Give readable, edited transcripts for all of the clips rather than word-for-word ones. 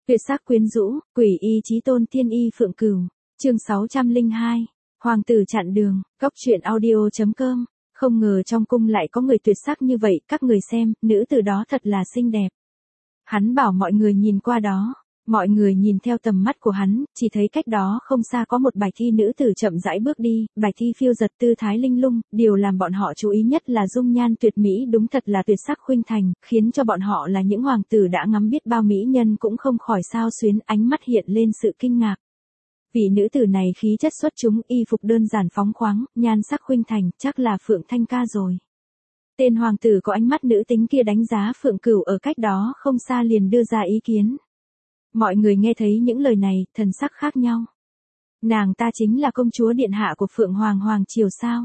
Tuyệt sắc quyến rũ, quỷ y chí tôn tiên y phượng cửu. Chương 602. Hoàng tử chặn đường. Góc truyện audio.com. Không ngờ trong cung lại có người tuyệt sắc như vậy, các người xem, nữ tử đó thật là xinh đẹp. Hắn bảo mọi người nhìn qua đó. Mọi người nhìn theo tầm mắt của hắn, chỉ thấy cách đó không xa có một bài thi nữ tử chậm rãi bước đi, bài thi phiêu giật tư thái linh lung, điều làm bọn họ chú ý nhất là dung nhan tuyệt mỹ đúng thật là tuyệt sắc khuynh thành, khiến cho bọn họ là những hoàng tử đã ngắm biết bao mỹ nhân cũng không khỏi xao xuyến, ánh mắt hiện lên sự kinh ngạc. Vị nữ tử này khí chất xuất chúng, y phục đơn giản phóng khoáng, nhan sắc khuynh thành, chắc là Phượng Thanh Ca rồi. Tên hoàng tử có ánh mắt nữ tính kia đánh giá Phượng Cửu ở cách đó không xa liền đưa ra ý kiến. Mọi người nghe thấy những lời này, thần sắc khác nhau. Nàng ta chính là công chúa điện hạ của Phượng Hoàng triều sao?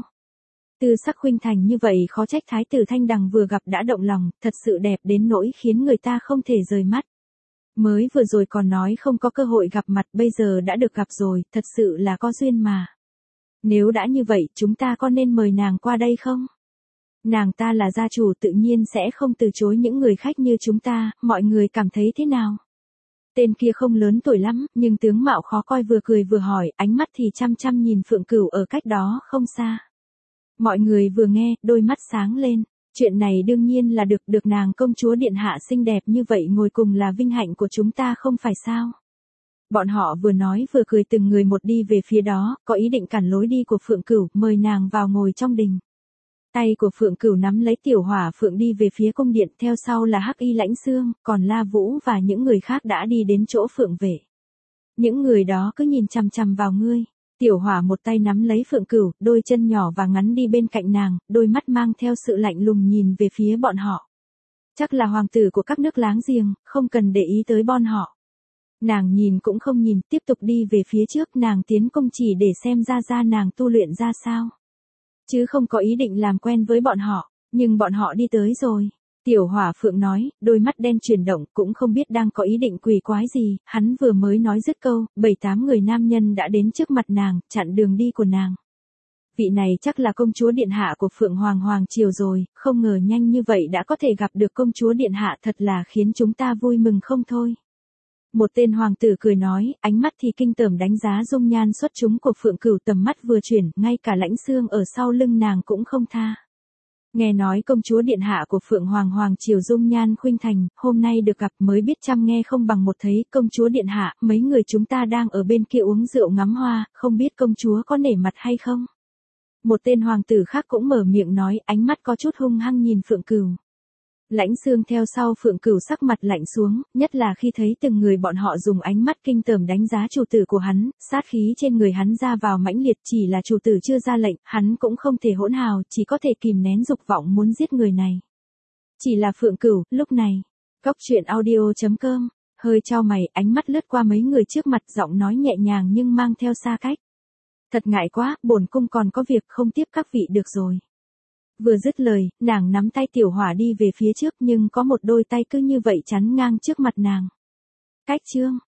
Tư sắc khuynh thành như vậy khó trách thái tử Thanh Đằng vừa gặp đã động lòng, thật sự đẹp đến nỗi khiến người ta không thể rời mắt. Mới vừa rồi còn nói không có cơ hội gặp mặt, bây giờ đã được gặp rồi, thật sự là có duyên mà. Nếu đã như vậy, chúng ta có nên mời nàng qua đây không? Nàng ta là gia chủ tự nhiên sẽ không từ chối những người khách như chúng ta, mọi người cảm thấy thế nào? Tên kia không lớn tuổi lắm, nhưng tướng mạo khó coi, vừa cười vừa hỏi, ánh mắt thì chăm chăm nhìn Phượng Cửu ở cách đó không xa. Mọi người vừa nghe, đôi mắt sáng lên. Chuyện này đương nhiên là được nàng công chúa điện hạ xinh đẹp như vậy ngồi cùng là vinh hạnh của chúng ta không phải sao? Bọn họ vừa nói vừa cười từng người một đi về phía đó, có ý định cản lối đi của Phượng Cửu, mời nàng vào ngồi trong đình. Tay của Phượng Cửu nắm lấy Tiểu Hỏa Phượng đi về phía cung điện, theo sau là Hắc Y Lãnh Xương, còn La Vũ và những người khác đã đi đến chỗ Phượng vệ. Những người đó cứ nhìn chằm chằm vào ngươi. Tiểu Hỏa một tay nắm lấy Phượng Cửu, đôi chân nhỏ và ngắn đi bên cạnh nàng, đôi mắt mang theo sự lạnh lùng nhìn về phía bọn họ. Chắc là hoàng tử của các nước láng giềng, không cần để ý tới bọn họ. Nàng nhìn cũng không nhìn, tiếp tục đi về phía trước, nàng tiến cung chỉ để xem ra nàng tu luyện ra sao. Chứ không có ý định làm quen với bọn họ, nhưng bọn họ đi tới rồi. Tiểu Hỏa Phượng nói, đôi mắt đen chuyển động, cũng không biết đang có ý định quỷ quái gì, hắn vừa mới nói dứt câu, 7-8 người nam nhân đã đến trước mặt nàng, chặn đường đi của nàng. Vị này chắc là công chúa điện hạ của Phượng Hoàng triều rồi, không ngờ nhanh như vậy đã có thể gặp được công chúa điện hạ, thật là khiến chúng ta vui mừng không thôi. Một tên hoàng tử cười nói, ánh mắt thì kinh tởm đánh giá dung nhan xuất chúng của Phượng Cửu, tầm mắt vừa chuyển, ngay cả Lãnh Xương ở sau lưng nàng cũng không tha. Nghe nói công chúa điện hạ của Phượng Hoàng triều dung nhan khuynh thành, hôm nay được gặp mới biết trăm nghe không bằng một thấy. Công chúa điện hạ, mấy người chúng ta đang ở bên kia uống rượu ngắm hoa, không biết công chúa có nể mặt hay không? Một tên hoàng tử khác cũng mở miệng nói, ánh mắt có chút hung hăng nhìn Phượng Cửu. Lãnh Xương theo sau Phượng Cửu sắc mặt lạnh xuống, nhất là khi thấy từng người bọn họ dùng ánh mắt kinh tởm đánh giá chủ tử của hắn, sát khí trên người hắn ra vào mãnh liệt, chỉ là chủ tử chưa ra lệnh, hắn cũng không thể hỗn hào, chỉ có thể kìm nén dục vọng muốn giết người này. Chỉ là Phượng Cửu, lúc này, góc truyện audio.com, hơi chau mày, ánh mắt lướt qua mấy người trước mặt, giọng nói nhẹ nhàng nhưng mang theo xa cách. Thật ngại quá, bổn cung còn có việc, không tiếp các vị được rồi. Vừa dứt lời, nàng nắm tay Tiểu Hỏa đi về phía trước, nhưng có một đôi tay cứ như vậy chắn ngang trước mặt nàng. Cách chương